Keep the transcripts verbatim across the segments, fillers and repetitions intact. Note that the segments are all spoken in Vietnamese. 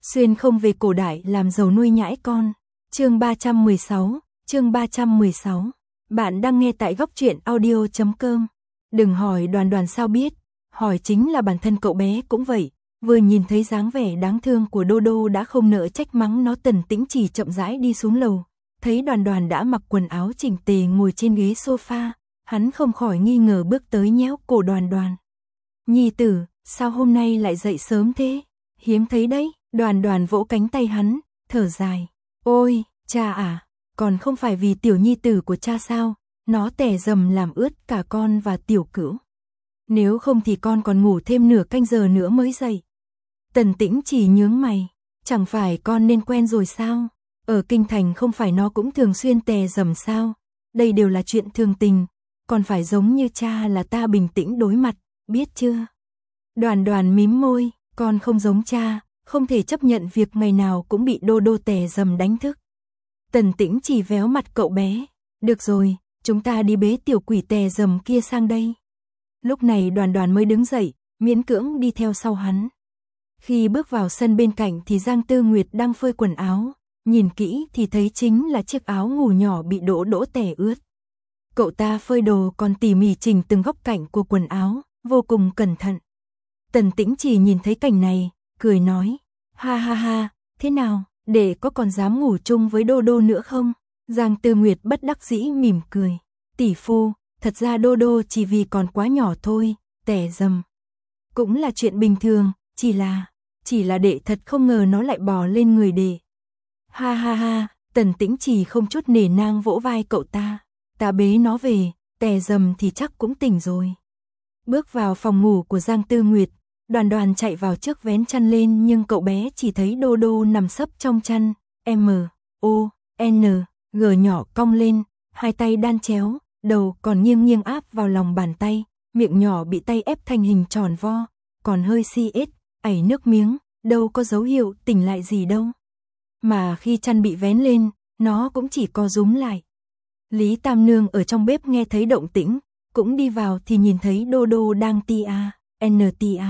Xuyên không về cổ đại làm giàu nuôi nhãi con. Chương ba trăm mười sáu, chương ba trăm mười sáu. Bạn đang nghe tại góc truyện audio chấm com. Đừng hỏi Đoàn Đoàn sao biết, hỏi chính là bản thân cậu bé cũng vậy. Vừa nhìn thấy dáng vẻ đáng thương của Đô Đô đã không nỡ trách mắng nó. Tần Tĩnh Chỉ chậm rãi đi xuống lầu, thấy Đoàn Đoàn đã mặc quần áo chỉnh tề ngồi trên ghế sofa, hắn không khỏi nghi ngờ bước tới nhéo cổ Đoàn Đoàn. Nhi tử, sao hôm nay lại dậy sớm thế? Hiếm thấy đấy. Đoàn Đoàn vỗ cánh tay hắn, thở dài. Ôi, cha à, còn không phải vì tiểu nhi tử của cha sao? Nó tè dầm làm ướt cả con và tiểu cữu. Nếu không thì con còn ngủ thêm nửa canh giờ nữa mới dậy. Tần Tĩnh Chỉ nhướng mày, chẳng phải con nên quen rồi sao? Ở kinh thành không phải nó cũng thường xuyên tè dầm sao? Đây đều là chuyện thường tình, còn phải giống như cha là ta bình tĩnh đối mặt, biết chưa? Đoàn Đoàn mím môi, con không giống cha, không thể chấp nhận việc ngày nào cũng bị Đô Đô tè dầm đánh thức. Tần Tĩnh Chỉ véo mặt cậu bé, được rồi, chúng ta đi bế tiểu quỷ tè dầm kia sang đây. Lúc này Đoàn Đoàn mới đứng dậy, miễn cưỡng đi theo sau hắn. Khi bước vào sân bên cạnh thì Giang Tư Nguyệt đang phơi quần áo, nhìn kỹ thì thấy chính là chiếc áo ngủ nhỏ bị đỗ đỗ tè ướt. Cậu ta phơi đồ còn tỉ mỉ chỉnh từng góc cạnh của quần áo, vô cùng cẩn thận. Tần Tĩnh Chỉ nhìn thấy cảnh này, cười nói, ha ha ha, thế nào, đệ có còn dám ngủ chung với Đô Đô nữa không? Giang Tư Nguyệt bất đắc dĩ mỉm cười, tỷ phu, thật ra Đô Đô chỉ vì còn quá nhỏ thôi, tè dầm. Cũng là chuyện bình thường, chỉ là, chỉ là đệ thật không ngờ nó lại bò lên người đệ. Ha ha ha, Tần Tĩnh Chỉ không chút nể nang vỗ vai cậu ta, ta bế nó về, tè dầm thì chắc cũng tỉnh rồi. Bước vào phòng ngủ của Giang Tư Nguyệt, Đoàn Đoàn chạy vào trước vén chăn lên nhưng cậu bé chỉ thấy Đô Đô nằm sấp trong chăn, M, O, N, G nhỏ cong lên, hai tay đan chéo, đầu còn nghiêng nghiêng áp vào lòng bàn tay, miệng nhỏ bị tay ép thành hình tròn vo, còn hơi si ết, ảy nước miếng, đâu có dấu hiệu tỉnh lại gì đâu. Mà khi chăn bị vén lên, nó cũng chỉ co rúm lại. Lý Tam Nương ở trong bếp nghe thấy động tĩnh, cũng đi vào thì nhìn thấy Đô Đô đang tia, n tia.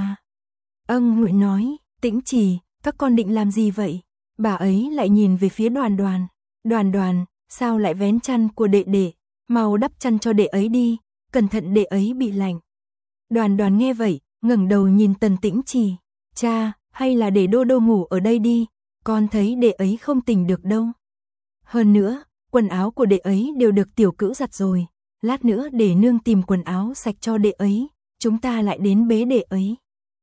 Âng Nguội nói, Tĩnh Chỉ, các con định làm gì vậy? Bà ấy lại nhìn về phía Đoàn Đoàn. Đoàn Đoàn, sao lại vén chăn của đệ đệ? Mau đắp chăn cho đệ ấy đi, cẩn thận đệ ấy bị lạnh. Đoàn Đoàn nghe vậy, ngẩng đầu nhìn Tần Tĩnh Chỉ. Cha, hay là để Đô Đô ngủ ở đây đi, con thấy đệ ấy không tỉnh được đâu. Hơn nữa, quần áo của đệ ấy đều được tiểu cữu giặt rồi, lát nữa để nương tìm quần áo sạch cho đệ ấy, chúng ta lại đến bế đệ ấy.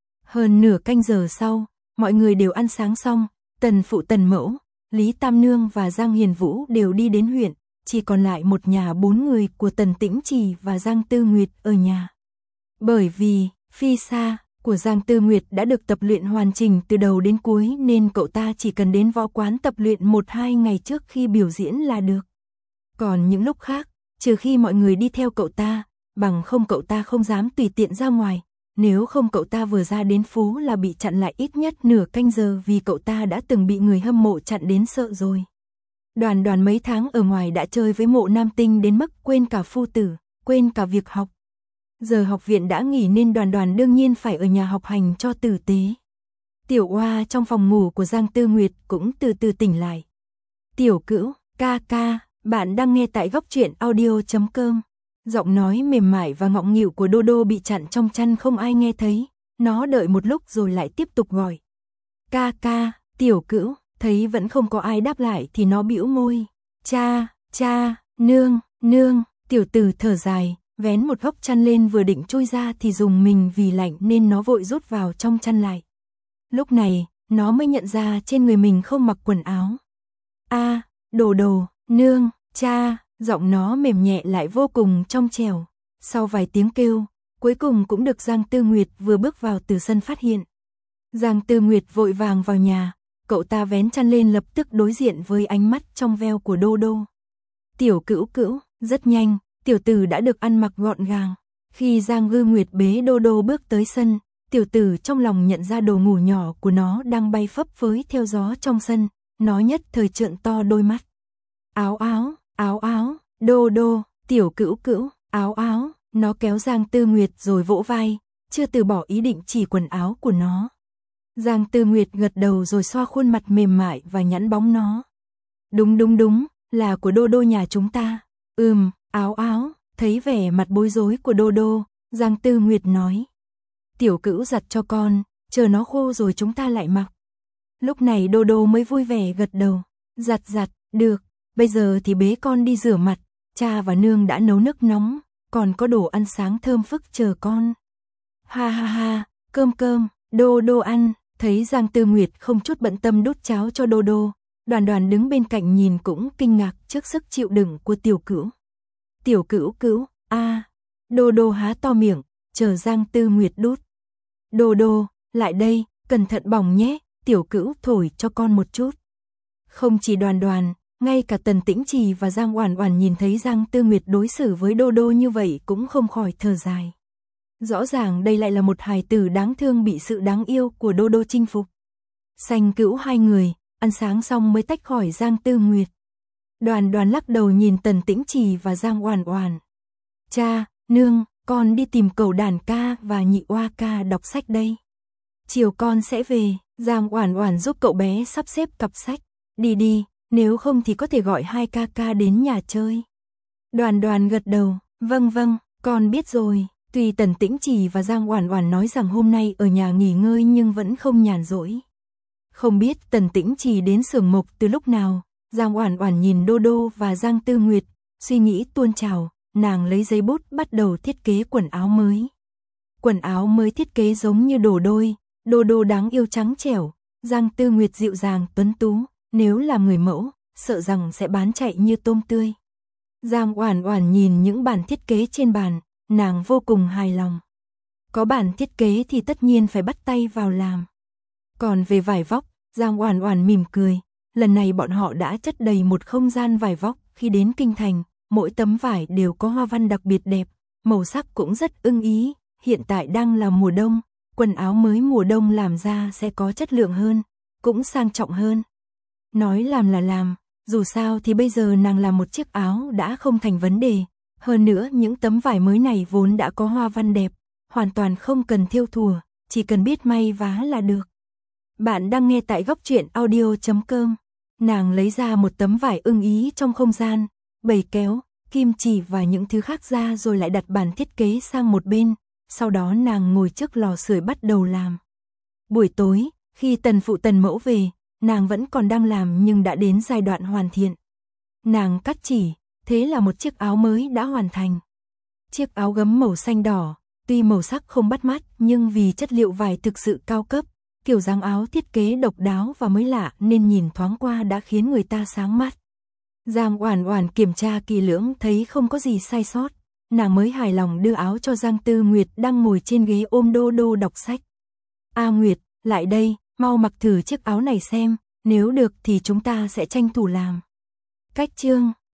Hơn nửa canh giờ sau, mọi người đều ăn sáng xong, Tần phụ Tần mẫu, Lý Tam Nương và Giang Hiền Vũ đều đi đến huyện, chỉ còn lại một nhà bốn người của Tần Tĩnh Chỉ và Giang Tư Nguyệt ở nhà. Bởi vì, phi sa của Giang Tư Nguyệt đã được tập luyện hoàn chỉnh từ đầu đến cuối nên cậu ta chỉ cần đến võ quán tập luyện một hai ngày trước khi biểu diễn là được. Còn những lúc khác, trừ khi mọi người đi theo cậu ta, bằng không cậu ta không dám tùy tiện ra ngoài. Nếu không cậu ta vừa ra đến phố là bị chặn lại ít nhất nửa canh giờ vì cậu ta đã từng bị người hâm mộ chặn đến sợ rồi. Đoàn Đoàn mấy tháng ở ngoài đã chơi với Mộ Nam Tinh đến mức quên cả phu tử, quên cả việc học. Giờ học viện đã nghỉ nên Đoàn Đoàn đương nhiên phải ở nhà học hành cho tử tế. Tiểu Oa trong phòng ngủ của Giang Tư Nguyệt cũng từ từ tỉnh lại. Tiểu Cữu, ca ca, bạn đang nghe tại góc truyện audio chấm com. Giọng nói mềm mại và ngọng nghịu của Đô Đô bị chặn trong chăn không ai nghe thấy, nó đợi một lúc rồi lại tiếp tục gọi. Ca ca, Tiểu Cữu, thấy vẫn không có ai đáp lại thì nó bĩu môi. Cha, cha, nương, nương, tiểu tử thở dài, vén một góc chăn lên vừa định chui ra thì dùng mình vì lạnh nên nó vội rút vào trong chăn lại. Lúc này, nó mới nhận ra trên người mình không mặc quần áo. A, Đồ Đồ, nương, cha. Giọng nó mềm nhẹ lại vô cùng trong trẻo. Sau vài tiếng kêu, cuối cùng cũng được Giang Tư Nguyệt vừa bước vào từ sân phát hiện. Giang Tư Nguyệt vội vàng vào nhà, cậu ta vén chăn lên lập tức đối diện với ánh mắt trong veo của Đô Đô. Tiểu Cữu Cữu, rất nhanh, tiểu tử đã được ăn mặc gọn gàng. Khi Giang Ngư Nguyệt bế Đô Đô bước tới sân, tiểu tử trong lòng nhận ra đồ ngủ nhỏ của nó đang bay phấp phới theo gió trong sân, nó nhất thời trợn to đôi mắt. Áo áo. Áo áo, Đô Đô, Tiểu Cữu Cữu, áo áo, nó kéo Giang Tư Nguyệt rồi vỗ vai, chưa từ bỏ ý định chỉ quần áo của nó. Giang Tư Nguyệt gật đầu rồi xoa khuôn mặt mềm mại và nhẵn bóng nó. Đúng đúng đúng, là của Đô Đô nhà chúng ta. Ừm, áo áo, thấy vẻ mặt bối rối của Đô Đô, Giang Tư Nguyệt nói. Tiểu Cữu giặt cho con, chờ nó khô rồi chúng ta lại mặc. Lúc này Đô Đô mới vui vẻ gật đầu. Giặt giặt, được, bây giờ thì bế con đi rửa mặt, cha và nương đã nấu nước nóng, còn có đồ ăn sáng thơm phức chờ con. Ha ha ha, cơm cơm, Đô Đô ăn, thấy Giang Tư Nguyệt không chút bận tâm đút cháo cho Đô Đô, Đoàn Đoàn đứng bên cạnh nhìn cũng kinh ngạc trước sức chịu đựng của Tiểu Cữu. Tiểu Cữu Cữu, a, à. Đô Đô há to miệng, chờ Giang Tư Nguyệt đút. Đô Đô, lại đây, cẩn thận bỏng nhé, Tiểu Cữu thổi cho con một chút. Không chỉ Đoàn Đoàn, ngay cả Tần Tĩnh Trì và Giang Oản Oản nhìn thấy Giang Tư Nguyệt đối xử với Đô Đô như vậy cũng không khỏi thở dài. Rõ ràng đây lại là một hài tử đáng thương bị sự đáng yêu của Đô Đô chinh phục. Sanh Cữu hai người, ăn sáng xong mới tách khỏi Giang Tư Nguyệt. Đoàn Đoàn lắc đầu nhìn Tần Tĩnh Trì và Giang Oản Oản. Cha, nương, con đi tìm Cẩu Đàn ca và Nhị Oa ca đọc sách đây. Chiều con sẽ về, Giang Oản Oản giúp cậu bé sắp xếp cặp sách. Đi đi, nếu không thì có thể gọi hai ca ca đến nhà chơi. Đoàn Đoàn gật đầu, vâng vâng, con biết rồi. Tuy Tần Tĩnh Trì và Giang Oản Oản nói rằng hôm nay ở nhà nghỉ ngơi nhưng vẫn không nhàn rỗi. Không biết Tần Tĩnh Trì đến xưởng mộc từ lúc nào, Giang Oản Oản nhìn Đô Đô và Giang Tư Nguyệt, suy nghĩ tuôn trào, nàng lấy giấy bút bắt đầu thiết kế quần áo mới. Quần áo mới thiết kế giống như đồ đôi, Đô Đô đáng yêu trắng trẻo, Giang Tư Nguyệt dịu dàng tuấn tú, nếu làm người mẫu, sợ rằng sẽ bán chạy như tôm tươi. Giang Oản Oản nhìn những bản thiết kế trên bàn, nàng vô cùng hài lòng. Có bản thiết kế thì tất nhiên phải bắt tay vào làm. Còn về vải vóc, Giang Oản Oản mỉm cười, lần này bọn họ đã chất đầy một không gian vải vóc, khi đến kinh thành, mỗi tấm vải đều có hoa văn đặc biệt đẹp, màu sắc cũng rất ưng ý, hiện tại đang là mùa đông, quần áo mới mùa đông làm ra sẽ có chất lượng hơn, cũng sang trọng hơn. Nói làm là làm, dù sao thì bây giờ nàng làm một chiếc áo đã không thành vấn đề, hơn nữa những tấm vải mới này vốn đã có hoa văn đẹp, hoàn toàn không cần thêu thùa, chỉ cần biết may vá là được. Bạn đang nghe tại góc truyện audio chấm com. Nàng lấy ra một tấm vải ưng ý trong không gian, bầy kéo, kim chỉ và những thứ khác ra rồi lại đặt bản thiết kế sang một bên, sau đó nàng ngồi trước lò sưởi bắt đầu làm. Buổi tối, khi Tần phụ Tần mẫu về, nàng vẫn còn đang làm nhưng đã đến giai đoạn hoàn thiện. Nàng cắt chỉ, thế là một chiếc áo mới đã hoàn thành. Chiếc áo gấm màu xanh đỏ, tuy màu sắc không bắt mắt nhưng vì chất liệu vải thực sự cao cấp, kiểu dáng áo thiết kế độc đáo và mới lạ nên nhìn thoáng qua đã khiến người ta sáng mắt. Giang Oản Oản kiểm tra kỹ lưỡng thấy không có gì sai sót, nàng mới hài lòng đưa áo cho Giang Tư Nguyệt đang ngồi trên ghế ôm Đô Đô đọc sách. A Nguyệt, lại đây, mau mặc thử chiếc áo này xem, nếu được thì chúng ta sẽ tranh thủ làm. Cách chương